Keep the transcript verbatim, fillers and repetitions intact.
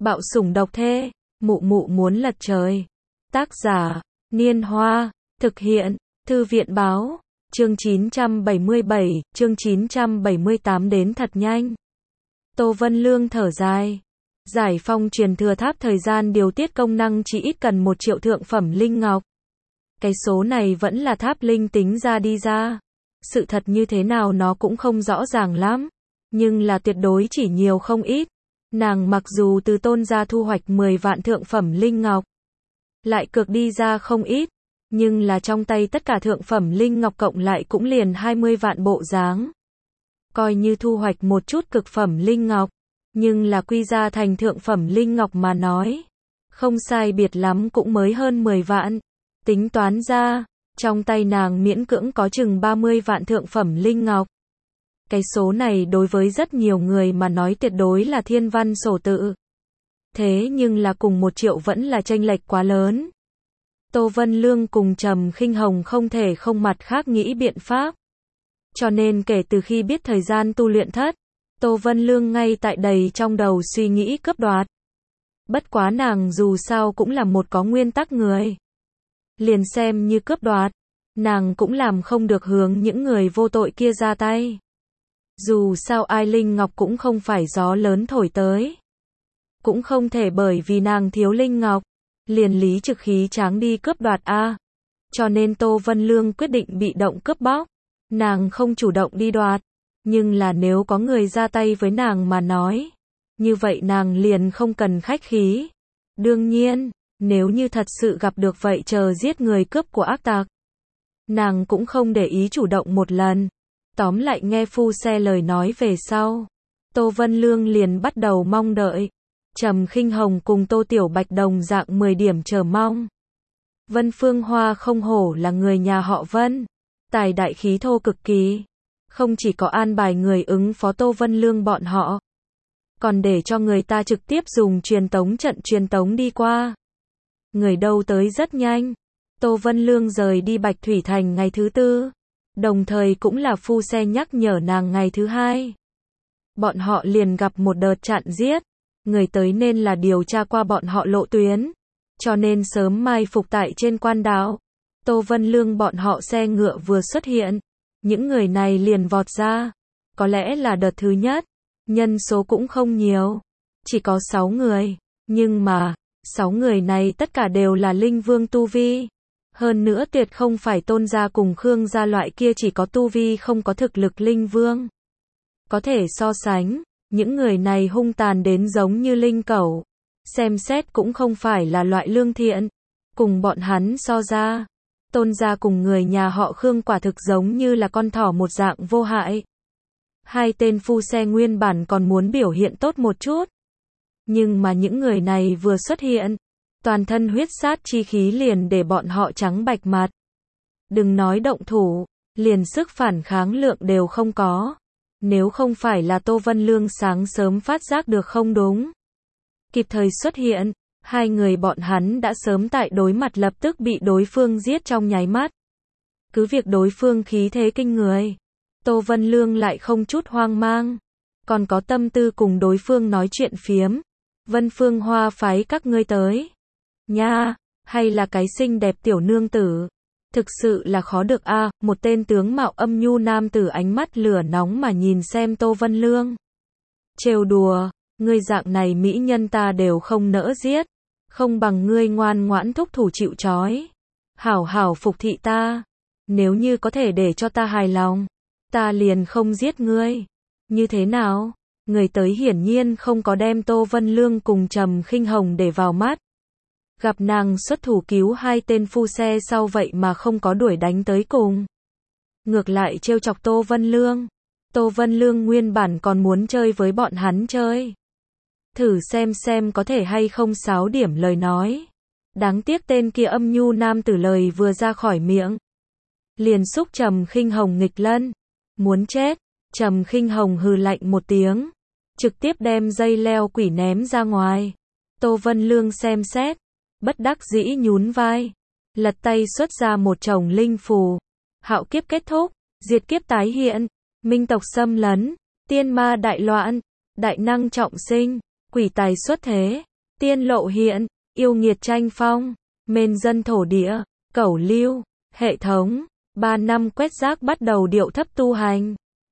Bạo sủng độc thê, mụ mụ muốn lật trời. Tác giả, Niên Hoa, thực hiện, Thư viện báo, chương chín trăm bảy mươi bảy, chương chín trăm bảy mươi tám đến thật nhanh. Tô Vân Lương thở dài. Giải Phong truyền thừa tháp thời gian điều tiết công năng chỉ ít cần một triệu thượng phẩm linh ngọc. Cái số này vẫn là tháp linh tính ra đi ra. Sự thật như thế nào nó cũng không rõ ràng lắm. Nhưng là tuyệt đối chỉ nhiều không ít. Nàng mặc dù từ tôn gia thu hoạch mười vạn thượng phẩm linh ngọc. Lại cược đi ra không ít. Nhưng là trong tay tất cả thượng phẩm linh ngọc cộng lại cũng liền hai mươi vạn bộ dáng. Coi như thu hoạch một chút cực phẩm linh ngọc. Nhưng là quy ra thành thượng phẩm linh ngọc mà nói. Không sai biệt lắm cũng mới hơn mười vạn. Tính toán ra, trong tay nàng miễn cưỡng có chừng ba mươi vạn thượng phẩm linh ngọc. Cái số này đối với rất nhiều người mà nói tuyệt đối là thiên văn sổ tự. Thế nhưng là cùng một triệu vẫn là chênh lệch quá lớn. Tô Vân Lương cùng Trầm Khinh Hồng không thể không mặt khác nghĩ biện pháp. Cho nên kể từ khi biết thời gian tu luyện thất, Tô Vân Lương ngay tại đầy trong đầu suy nghĩ cướp đoạt. Bất quá nàng dù sao cũng là một có nguyên tắc người. Liền xem như cướp đoạt, nàng cũng làm không được hướng những người vô tội kia ra tay. Dù sao ai linh ngọc cũng không phải gió lớn thổi tới. Cũng không thể bởi vì nàng thiếu linh ngọc, liền lý trực khí tráng đi cướp đoạt a. Cho nên Tô Vân Lương quyết định bị động cướp bóc. Nàng không chủ động đi đoạt. Nhưng là nếu có người ra tay với nàng mà nói, như vậy nàng liền không cần khách khí. Đương nhiên, nếu như thật sự gặp được vậy chờ giết người cướp của ác tặc, nàng cũng không để ý chủ động một lần. Tóm lại nghe phu xe lời nói về sau, Tô Vân Lương liền bắt đầu mong đợi. Trầm Khinh Hồng cùng Tô Tiểu Bạch đồng dạng mười điểm chờ mong. Vân Phương Hoa không hổ là người nhà họ Vân, tài đại khí thô cực kỳ. Không chỉ có an bài người ứng phó Tô Vân Lương bọn họ, còn để cho người ta trực tiếp dùng truyền tống trận truyền tống đi qua. Người đâu tới rất nhanh. Tô Vân Lương rời đi Bạch Thủy Thành ngày thứ tư, đồng thời cũng là phu xe nhắc nhở nàng ngày thứ hai. Bọn họ liền gặp một đợt chặn giết. Người tới nên là điều tra qua bọn họ lộ tuyến, cho nên sớm mai phục tại trên quan đảo. Tô Vân Lương bọn họ xe ngựa vừa xuất hiện, những người này liền vọt ra. Có lẽ là đợt thứ nhất, nhân số cũng không nhiều, chỉ có sáu người, nhưng mà, sáu người này tất cả đều là linh vương tu vi. Hơn nữa tuyệt không phải Tôn gia cùng Khương gia loại kia chỉ có tu vi không có thực lực linh vương. Có thể so sánh, những người này hung tàn đến giống như linh cẩu. Xem xét cũng không phải là loại lương thiện. Cùng bọn hắn so ra, Tôn gia cùng người nhà họ Khương quả thực giống như là con thỏ một dạng vô hại. Hai tên phu xe nguyên bản còn muốn biểu hiện tốt một chút. Nhưng mà những người này vừa xuất hiện, toàn thân huyết sát chi khí liền để bọn họ trắng bạch mặt. Đừng nói động thủ, liền sức phản kháng lượng đều không có. Nếu không phải là Tô Vân Lương sáng sớm phát giác được không đúng, kịp thời xuất hiện, hai người bọn hắn đã sớm tại đối mặt lập tức bị đối phương giết trong nháy mắt. Cứ việc đối phương khí thế kinh người, Tô Vân Lương lại không chút hoang mang, còn có tâm tư cùng đối phương nói chuyện phiếm. Vân Phương Hoa phái các ngươi tới nha, hay là cái xinh đẹp tiểu nương tử. Thực sự là khó được a. Một tên tướng mạo âm nhu nam tử ánh mắt lửa nóng mà nhìn xem Tô Vân Lương. Trêu đùa, ngươi dạng này mỹ nhân ta đều không nỡ giết, không bằng ngươi ngoan ngoãn thúc thủ chịu trói, hảo hảo phục thị ta. Nếu như có thể để cho ta hài lòng, ta liền không giết ngươi. Như thế nào? Người tới hiển nhiên không có đem Tô Vân Lương cùng Trầm Khinh Hồng để vào mắt. Gặp nàng xuất thủ cứu hai tên phu xe sau vậy mà không có đuổi đánh tới cùng. Ngược lại trêu chọc Tô Vân Lương. Tô Vân Lương nguyên bản còn muốn chơi với bọn hắn chơi. Thử xem xem có thể hay không sáo điểm lời nói. Đáng tiếc tên kia âm nhu nam tử lời vừa ra khỏi miệng, liền xúc Trầm Khinh Hồng nghịch lân. Muốn chết. Trầm Khinh Hồng hừ lạnh một tiếng, trực tiếp đem dây leo quỷ ném ra ngoài. Tô Vân Lương xem xét, bất đắc dĩ nhún vai, lật tay xuất ra một chồng linh phù. Hạo kiếp kết thúc, diệt kiếp tái hiện, minh tộc xâm lấn, tiên ma đại loạn, đại năng trọng sinh, quỷ tài xuất thế. tiên lộ hiện, yêu nghiệt tranh phong, mên dân thổ địa, cẩu lưu, hệ thống, ba năm quét rác bắt đầu điệu thấp tu hành.